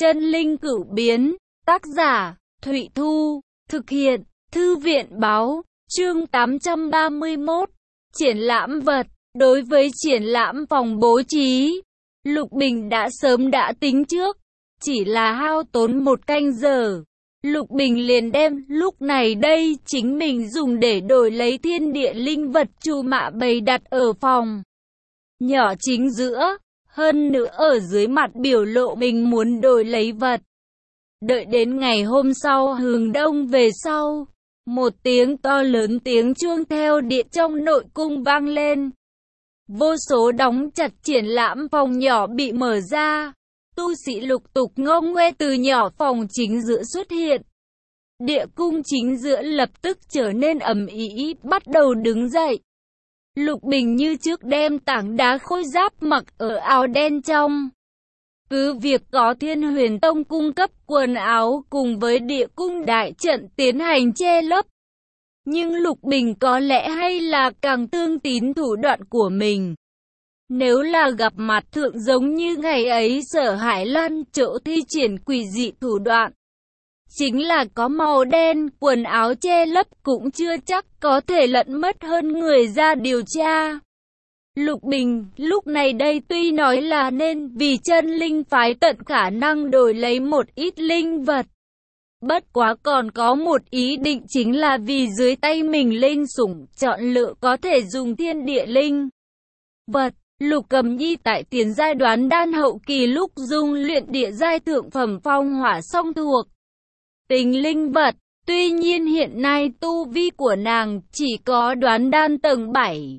Chân linh cửu biến, tác giả, Thụy Thu, thực hiện, Thư viện báo, chương 831, triển lãm vật. Đối với triển lãm phòng bố trí, Lục Bình đã sớm đã tính trước, chỉ là hao tốn 1 canh giờ. Lục Bình liền đem lúc này đây chính mình dùng để đổi lấy thiên địa linh vật chu mạ bày đặt ở phòng nhỏ chính giữa, hơn nữa ở dưới mặt biểu lộ mình muốn đổi lấy vật. Đợi đến ngày hôm sau hừng đông về sau, một tiếng to lớn tiếng chuông theo điện trong nội cung vang lên. Vô số đóng chặt triển lãm phòng nhỏ bị mở ra, tu sĩ lục tục ngông ngoe từ nhỏ phòng chính giữa xuất hiện. Địa cung chính giữa lập tức trở nên ầm ĩ, bắt đầu đứng dậy. Lục Bình như trước đem tảng đá khôi giáp mặc ở áo đen trong. Cứ việc có Thiên Huyền Tông cung cấp quần áo cùng với địa cung đại trận tiến hành che lấp, nhưng Lục Bình có lẽ hay là càng tương tín thủ đoạn của mình. Nếu là gặp mặt thượng giống như ngày ấy Sở Hải Lan chỗ thi triển quỷ dị thủ đoạn, chính là có màu đen, quần áo che lấp cũng chưa chắc có thể lẫn mất hơn người ra điều tra. Lục Bình, lúc này đây tuy nói là nên vì chân linh phái tận khả năng đổi lấy một ít linh vật. Bất quá còn có một ý định chính là vì dưới tay mình linh sủng, chọn lựa có thể dùng thiên địa linh vật. Lục Cầm Nhi tại tiền giai đoán đan hậu kỳ lúc dung luyện địa giai thượng phẩm phong hỏa song thuộc tính linh vật, tuy nhiên hiện nay tu vi của nàng chỉ có đoán đan tầng 7.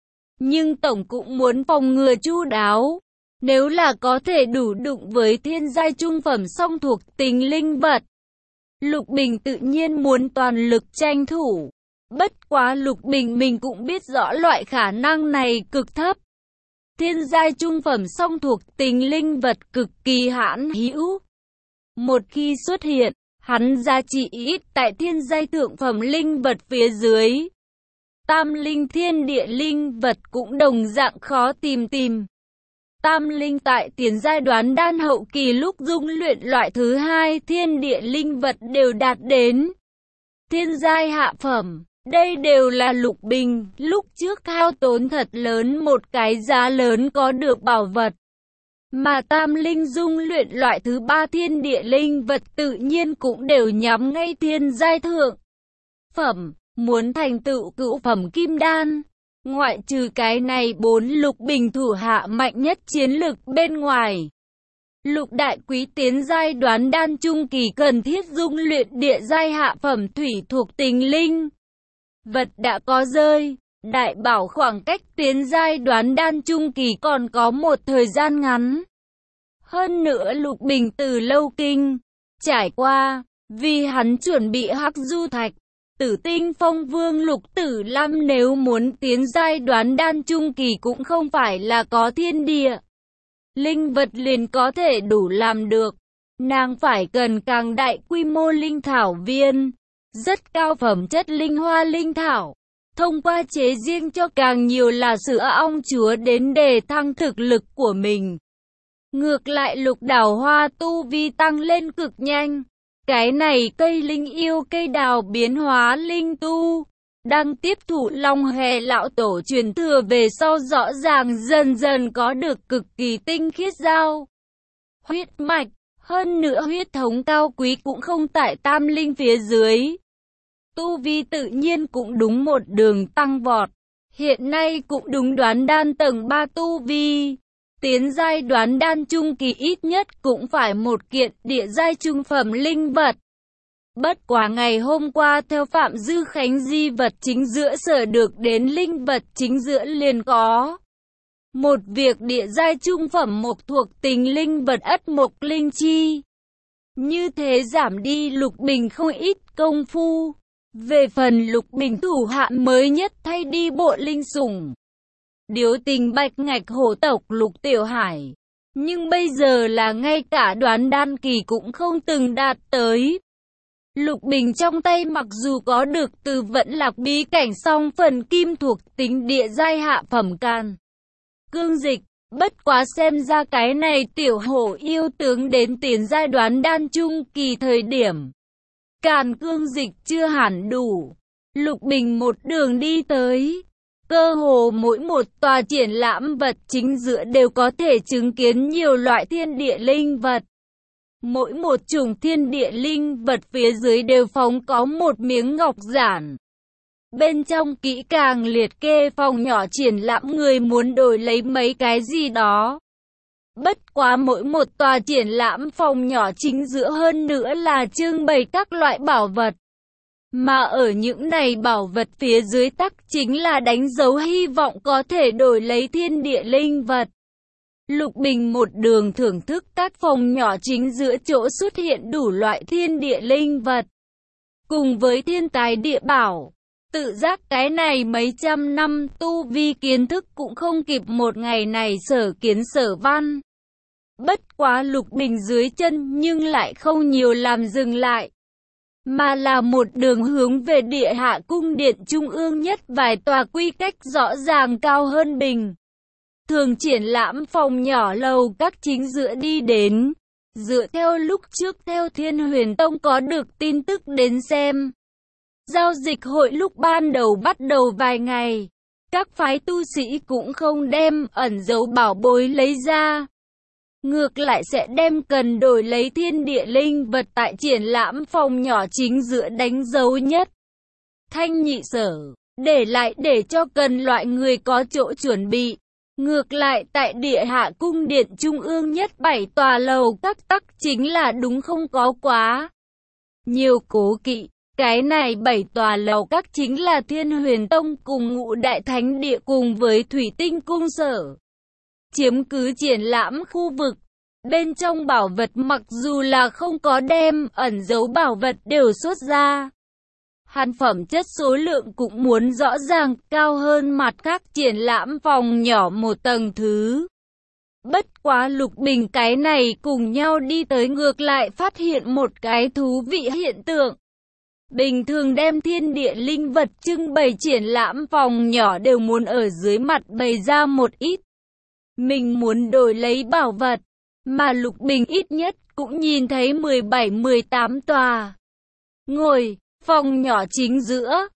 Nhưng tổng cũng muốn phòng ngừa chu đáo, nếu là có thể đủ đụng với thiên giai trung phẩm song thuộc tính linh vật, Lục Bình tự nhiên muốn toàn lực tranh thủ. Bất quá Lục Bình mình cũng biết rõ loại khả năng này cực thấp. Thiên giai trung phẩm song thuộc tính linh vật cực kỳ hãn hữu. Một khi xuất hiện, hắn giá trị ít tại thiên giai thượng phẩm linh vật phía dưới. Tam linh thiên địa linh vật cũng đồng dạng khó tìm. Tam linh tại tiền giai đoán đan hậu kỳ lúc dung luyện loại thứ 2 thiên địa linh vật đều đạt đến thiên giai hạ phẩm. Đây đều là Lục Bình lúc trước hao tốn thật lớn một cái giá lớn có được bảo vật. Mà tam linh dung luyện loại thứ 3 thiên địa linh vật tự nhiên cũng đều nhắm ngay thiên giai thượng phẩm, muốn thành tựu cửu phẩm kim đan. Ngoại trừ cái này 4 Lục Bình thủ hạ mạnh nhất chiến lực bên ngoài, Lục Đại Quý tiến giai đoán đan trung kỳ cần thiết dung luyện địa giai hạ phẩm thủy thuộc tính linh vật đã có rơi. Đại bảo khoảng cách tiến giai đoán đan trung kỳ còn có một thời gian ngắn. Hơn nữa Lục Bình từ lâu kinh trải qua, vì hắn chuẩn bị hắc du thạch, Tử Tinh Phong Vương Lục Tử Lam nếu muốn tiến giai đoán đan trung kỳ cũng không phải là có thiên địa linh vật liền có thể đủ làm được. Nàng phải cần càng đại quy mô linh thảo viên, rất cao phẩm chất linh hoa linh thảo, thông qua chế riêng cho càng nhiều là sữa ong chúa đến để thăng thực lực của mình. Ngược lại Lục Đào Hoa tu vi tăng lên cực nhanh. Cái này cây linh yêu cây đào biến hóa linh tu, đang tiếp thụ Long Hề lão tổ truyền thừa về sau rõ ràng dần dần có được cực kỳ tinh khiết giao huyết mạch, hơn nữa huyết thống cao quý cũng không tại tam linh phía dưới. Tu vi tự nhiên cũng đúng một đường tăng vọt, hiện nay cũng đúng đoán đan tầng 3 tu vi. Tiến giai đoán đan trung kỳ ít nhất cũng phải một kiện địa giai trung phẩm linh vật. Bất quá ngày hôm qua theo Phạm Dư Khánh di vật chính giữa sở được đến linh vật chính giữa liền có một việc địa giai trung phẩm mộc thuộc tính linh vật ất mộc linh chi. Như thế giảm đi Lục Bình không ít công phu. Về phần Lục Bình thủ hạ mới nhất thay đi bộ linh sủng, điếu tình bạch ngạch hổ tộc Lục Tiểu Hải, nhưng bây giờ là ngay cả đoán đan kỳ cũng không từng đạt tới. Lục Bình trong tay mặc dù có được từ Vẫn Lạc bí cảnh song phần kim thuộc tính địa giai hạ phẩm can cương dịch, Bất quá xem ra cái này tiểu hổ yêu tướng đến tiền giai đoạn đan trung kỳ thời điểm. Càn cương dịch chưa hẳn đủ. Lục Bình một đường đi tới. Cơ hồ mỗi một tòa triển lãm vật chính giữa đều có thể chứng kiến nhiều loại thiên địa linh vật. Mỗi một chủng thiên địa linh vật phía dưới đều phóng có một miếng ngọc giản. Bên trong kỹ càng liệt kê phòng nhỏ triển lãm người muốn đổi lấy mấy cái gì đó. Bất quá mỗi một tòa triển lãm phòng nhỏ chính giữa hơn nữa là trưng bày các loại bảo vật. Mà ở những này bảo vật phía dưới tắc chính là đánh dấu hy vọng có thể đổi lấy thiên địa linh vật. Lục Bình một đường thưởng thức các phòng nhỏ chính giữa chỗ xuất hiện đủ loại thiên địa linh vật. Cùng với thiên tài địa bảo, tự giác cái này mấy trăm năm tu vi kiến thức cũng không kịp một ngày này sở kiến sở văn. Bất quá Lục Bình dưới chân nhưng lại không nhiều làm dừng lại, mà là một đường hướng về địa hạ cung điện trung ương nhất vài tòa quy cách rõ ràng cao hơn bình thường triển lãm phòng nhỏ lầu các chính giữa đi đến. Dựa theo lúc trước theo Thiên Huyền Tông có được tin tức đến xem, giao dịch hội lúc ban đầu bắt đầu vài ngày, các phái tu sĩ cũng không đem ẩn dấu bảo bối lấy ra. Ngược lại sẽ đem cần đổi lấy thiên địa linh vật tại triển lãm phòng nhỏ chính giữa đánh dấu nhất. Thanh nhị sở, để lại để cho cần loại người có chỗ chuẩn bị. Ngược lại tại địa hạ cung điện trung ương nhất 7 tòa lầu các tắc chính là đúng không có quá nhiều cố kỵ. Cái này 7 tòa lầu các chính là Thiên Huyền Tông cùng Ngũ Đại Thánh Địa cùng với Thủy Tinh Cung sở chiếm cứ triển lãm khu vực. Bên trong bảo vật mặc dù là không có đem ẩn dấu bảo vật đều xuất ra, hạn phẩm chất số lượng cũng muốn rõ ràng cao hơn mặt khác triển lãm phòng nhỏ một tầng thứ. Bất quá Lục Bình cái này cùng nhau đi tới ngược lại phát hiện một cái thú vị hiện tượng. Bình thường đem thiên địa linh vật trưng bày triển lãm phòng nhỏ đều muốn ở dưới mặt bày ra một ít mình muốn đổi lấy bảo vật, mà Lục Bình ít nhất cũng nhìn thấy 17-18 tòa ngồi phòng nhỏ chính giữa,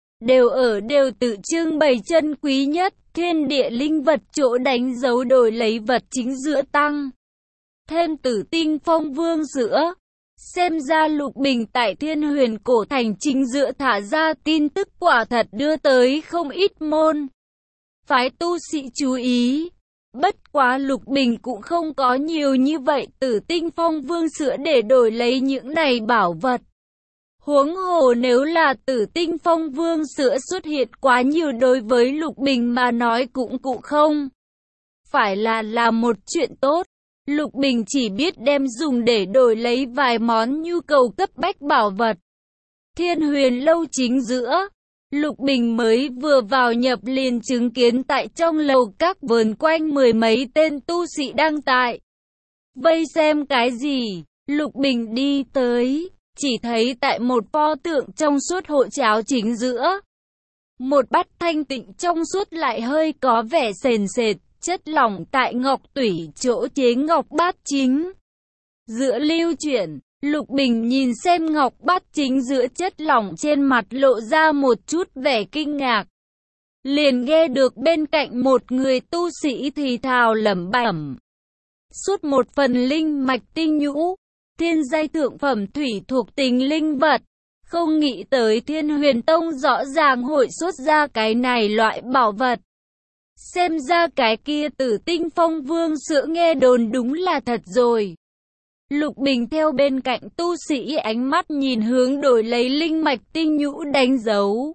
đều tự trưng bày chân quý nhất, thiên địa linh vật chỗ đánh dấu đổi lấy vật chính giữa tăng. Thêm Tử Tinh Phong Vương giữa. Xem ra Lục Bình tại Thiên Huyền Cổ Thành chính giữa thả ra tin tức quả thật đưa tới không ít môn phái tu sĩ chú ý. Bất quá Lục Bình cũng không có nhiều như vậy Tử Tinh Phong Vương sữa để đổi lấy những này bảo vật. Huống hồ nếu là Tử Tinh Phong Vương sữa xuất hiện quá nhiều đối với Lục Bình mà nói cũng không phải là một chuyện tốt. Lục Bình chỉ biết đem dùng để đổi lấy vài món nhu cầu cấp bách bảo vật. Thiên Huyền lâu chính giữa, Lục Bình mới vừa vào nhập liền chứng kiến tại trong lầu các vờn quanh mười mấy tên tu sĩ đang tại vây xem cái gì. Lục Bình đi tới, chỉ thấy tại một pho tượng trong suốt hộ cháo chính giữa, một bát thanh tịnh trong suốt lại hơi có vẻ sền sệt, chất lỏng tại ngọc tủy chỗ chế ngọc bát chính giữa lưu chuyển. Lục Bình nhìn xem ngọc bát chính giữa chất lỏng trên mặt lộ ra một chút vẻ kinh ngạc. Liền nghe được bên cạnh một người tu sĩ thì thào lẩm bẩm. Suốt một phần linh mạch tinh nhũ, thiên giai thượng phẩm thủy thuộc tính linh vật. Không nghĩ tới Thiên Huyền Tông rõ ràng hội xuất ra cái này loại bảo vật. Xem ra cái kia Tử Tinh Phong Vương sữa nghe đồn đúng là thật rồi. Lục Bình theo bên cạnh tu sĩ ánh mắt nhìn hướng đổi lấy linh mạch tinh nhũ đánh dấu.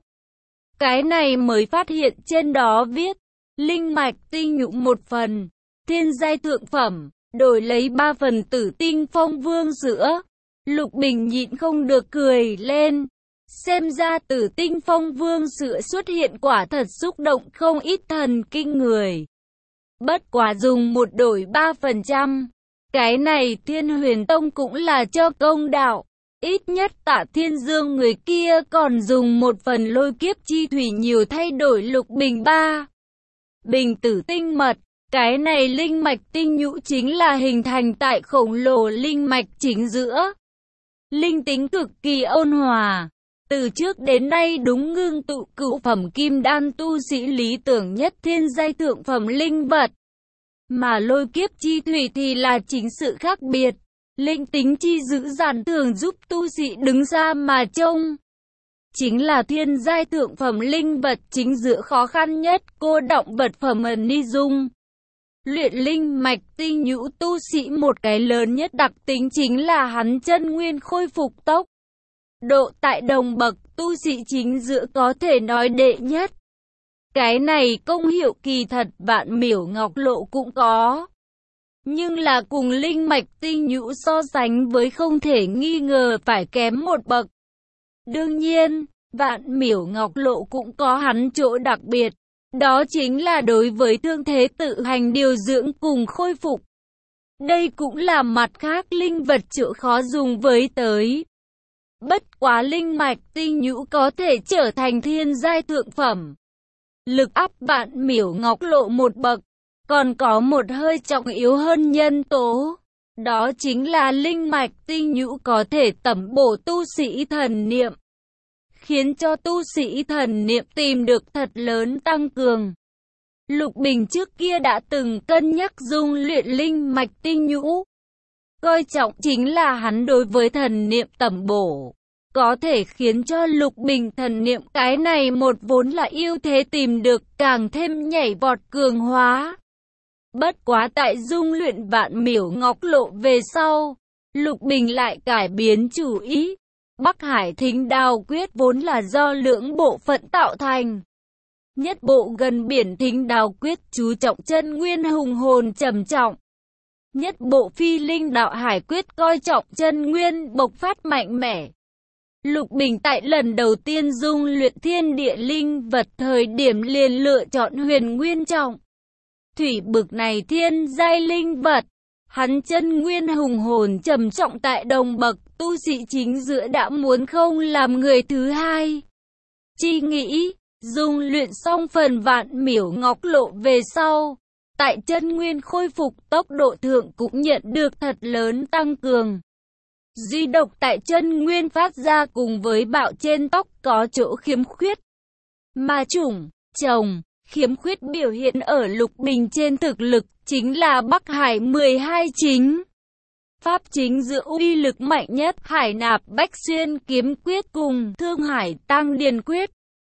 Cái này mới phát hiện trên đó viết, linh mạch tinh nhũ 1 phần, thiên giai thượng phẩm, đổi lấy 3 phần Tử Tinh Phong Vương sữa. Lục Bình nhịn không được cười lên. Xem ra Tử Tinh Phong Vương sữa xuất hiện quả thật xúc động không ít thần kinh người. Bất quá dùng một đổi 3%. Cái này Thiên Huyền Tông cũng là cho công đạo. Ít nhất Tạ Thiên Dương người kia còn dùng 1 phần lôi kiếp chi thủy nhiều thay đổi Lục Bình 3 bình tử tinh mật. Cái này linh mạch tinh nhũ chính là hình thành tại khổng lồ linh mạch chính giữa. Linh tính cực kỳ ôn hòa. Từ trước đến nay đúng ngưng tụ cửu phẩm kim đan tu sĩ lý tưởng nhất thiên giai thượng phẩm linh vật. Mà lôi kiếp chi thủy thì là chính sự khác biệt. Linh tính chi dữ dằn thường giúp tu sĩ đứng xa mà trông. Chính là thiên giai thượng phẩm linh vật chính giữa khó khăn nhất, cô động vật phẩm ẩn ni dung. Luyện linh mạch tinh nhũ tu sĩ một cái lớn nhất đặc tính chính là hắn chân nguyên khôi phục tốc độ tại đồng bậc tu sĩ chính giữa có thể nói đệ nhất. Cái này công hiệu kỳ thật Vạn Miểu Ngọc Lộ cũng có. Nhưng là cùng linh mạch tinh nhũ so sánh với không thể nghi ngờ phải kém một bậc. Đương nhiên, Vạn Miểu Ngọc Lộ cũng có hắn chỗ đặc biệt. Đó chính là đối với thương thế tự hành điều dưỡng cùng khôi phục. Đây cũng là mặt khác linh vật chỗ khó dùng với tới. Bất quá linh mạch tinh nhũ có thể trở thành thiên giai thượng phẩm. Lực áp Vạn Miểu Ngọc Lộ một bậc. Còn có một hơi trọng yếu hơn nhân tố. Đó chính là linh mạch tinh nhũ có thể tẩm bổ tu sĩ thần niệm. Khiến cho tu sĩ thần niệm tìm được thật lớn tăng cường. Lục Bình trước kia đã từng cân nhắc dung luyện linh mạch tinh nhũ. Coi trọng chính là hắn đối với thần niệm tẩm bổ. Có thể khiến cho Lục Bình thần niệm cái này một vốn là ưu thế tìm được càng thêm nhảy vọt cường hóa. Bất quá tại dung luyện Vạn Miểu Ngọc Lộ về sau, Lục Bình lại cải biến chủ ý. Bắc Hải Thính Đao Quyết vốn là do lưỡng bộ phận tạo thành. Nhất bộ gần biển Thính Đao Quyết chú trọng chân nguyên hùng hồn trầm trọng. Nhất bộ Phi Linh Đạo Hải Quyết coi trọng chân nguyên bộc phát mạnh mẽ. Lục Bình tại lần đầu tiên dung luyện thiên địa linh vật thời điểm liền lựa chọn Huyền Nguyên Trọng Thủy bực này thiên giai linh vật. Hắn chân nguyên hùng hồn trầm trọng tại đồng bậc tu sĩ chính giữa đã muốn không làm người thứ hai. Chi nghĩ, dung luyện xong phần Vạn Miểu Ngọc Lộ về sau, tại chân nguyên khôi phục tốc độ thượng cũng nhận được thật lớn tăng cường. Duy độc tại chân nguyên phát ra cùng với bạo trên tóc có chỗ khiếm khuyết. Mà chủng, chồng, khiếm khuyết biểu hiện ở Lục Bình trên thực lực chính là Bắc Hải 12 chính. Pháp chính giữa uy lực mạnh nhất Hải Nạp Bách Xuyên Kiếm Quyết cùng Thương Hải Tăng Điền Quyết.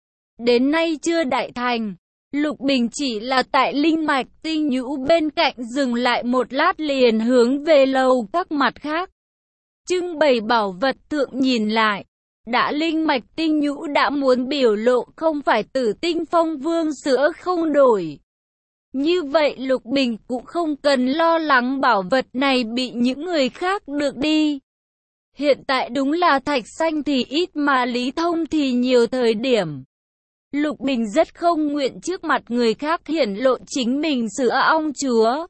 Đến nay chưa đại thành, Lục Bình chỉ là tại linh mạch tinh nhũ bên cạnh dừng lại một lát liền hướng về lầu các mặt khác. Trưng bày bảo vật thượng nhìn lại. Đã linh mạch tinh nhũ đã muốn biểu lộ không phải Tử Tinh Phong Vương sữa không đổi. Như vậy Lục Bình cũng không cần lo lắng bảo vật này bị những người khác được đi. Hiện tại đúng là thạch xanh thì ít mà lý thông thì nhiều thời điểm. Lục Bình rất không nguyện trước mặt người khác hiển lộ chính mình sữa ong chúa.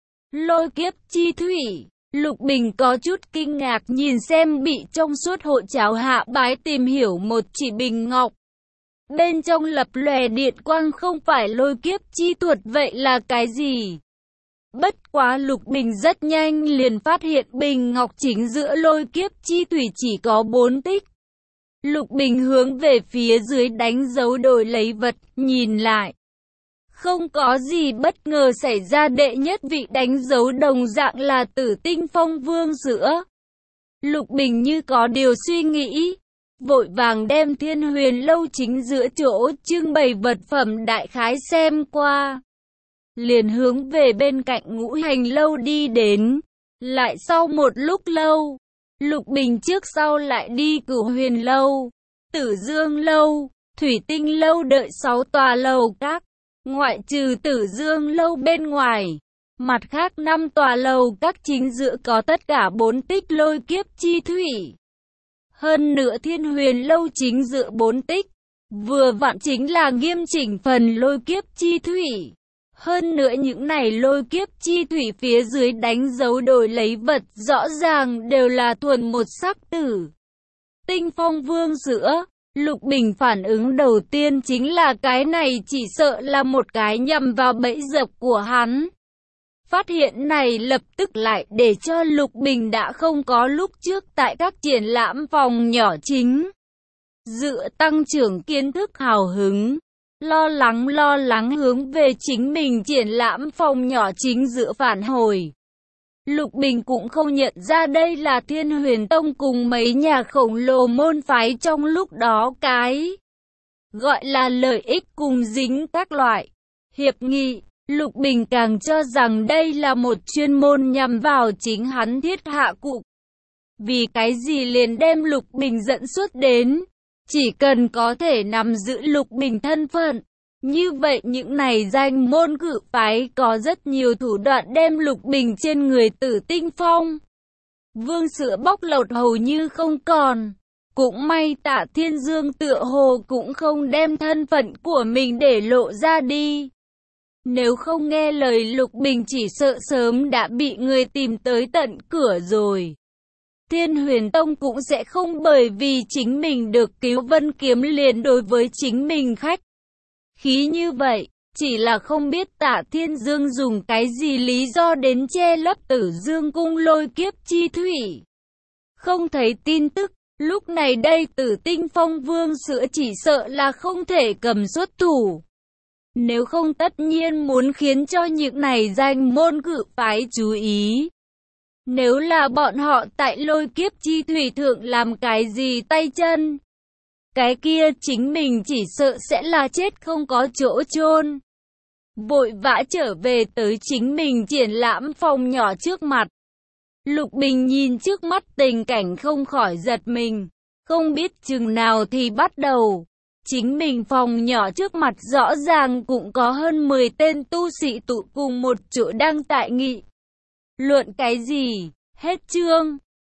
Lôi kiếp chi thủy. Lục Bình có chút kinh ngạc nhìn xem bị trong suốt hộ cháo hạ bái tìm hiểu một chỉ bình ngọc. Bên trong lập lòe điện quang không phải lôi kiếp chi thuật vậy là cái gì? Bất quá Lục Bình rất nhanh liền phát hiện bình ngọc chính giữa lôi kiếp chi thủy chỉ có 4 tích. Lục Bình hướng về phía dưới đánh dấu đổi lấy vật, nhìn lại. Không có gì bất ngờ xảy ra, đệ nhất vị đánh dấu đồng dạng là Tử Tinh Phong Vương sữa. Lục Bình như có điều suy nghĩ, vội vàng đem Thiên Huyền Lâu chính giữa chỗ trưng bày vật phẩm đại khái xem qua. Liền hướng về bên cạnh Ngũ Hành Lâu đi đến. Lại sau một lúc lâu, Lục Bình trước sau lại đi Cửu Huyền Lâu, Tử Dương Lâu, Thủy Tinh Lâu đợi 6 tòa lầu các. Ngoại trừ Tử Dương Lâu bên ngoài, mặt khác 5 tòa lầu các chính giữa có tất cả 4 tích lôi kiếp chi thủy. Hơn nữa Thiên Huyền Lâu chính giữa 4 tích, vừa vặn chính là nghiêm chỉnh phần lôi kiếp chi thủy. Hơn nữa những này lôi kiếp chi thủy phía dưới đánh dấu đổi lấy vật rõ ràng đều là thuần một sắc Tử Tinh Phong Vương sữa. Lục Bình phản ứng đầu tiên chính là cái này chỉ sợ là một cái nhằm vào bẫy dập của hắn. phát hiện này lập tức lại để cho Lục Bình đã không có lúc trước tại các triển lãm phòng nhỏ chính. Dựa tăng trưởng kiến thức hào hứng, lo lắng hướng về chính mình triển lãm phòng nhỏ chính dựa phản hồi. Lục Bình cũng không nhận ra đây là Thiên Huyền Tông cùng mấy nhà khổng lồ môn phái trong lúc đó cái gọi là lợi ích cùng dính các loại hiệp nghị. Lục Bình càng cho rằng đây là một chuyên môn nhằm vào chính hắn thiết hạ cục. Vì cái gì liền đem Lục Bình dẫn xuất đến, chỉ cần có thể nắm giữ Lục Bình thân phận. Như vậy những này danh môn cự phái có rất nhiều thủ đoạn đem Lục Bình trên người Tử Tinh Phong Vương sữa bóc lột hầu như không còn. Cũng may Tạ Thiên Dương tựa hồ cũng không đem thân phận của mình để lộ ra đi. Nếu không nghe lời Lục Bình chỉ sợ sớm đã bị người tìm tới tận cửa rồi. Thiên Huyền Tông cũng sẽ không bởi vì chính mình được cứu Vân Kiếm liền đối với chính mình khách khí như vậy, chỉ là không biết Tạ Thiên Dương dùng cái gì lý do đến che lấp Tử Dương cung lôi kiếp chi thủy. Không thấy tin tức, lúc này đây Tử Tinh Phong Vương sữa chỉ sợ là không thể cầm xuất thủ. Nếu không tất nhiên muốn khiến cho những này danh môn cự phái chú ý. Nếu là bọn họ tại lôi kiếp chi thủy thượng làm cái gì tay chân, cái kia chính mình chỉ sợ sẽ là chết không có chỗ chôn. Vội vã trở về tới chính mình triển lãm phòng nhỏ trước mặt. Lục Bình nhìn trước mắt tình cảnh không khỏi giật mình. Không biết chừng nào thì bắt đầu. Chính mình phòng nhỏ trước mặt rõ ràng cũng có hơn 10 tên tu sĩ tụ cùng một chỗ đang tại nghị luận cái gì. Hết chương.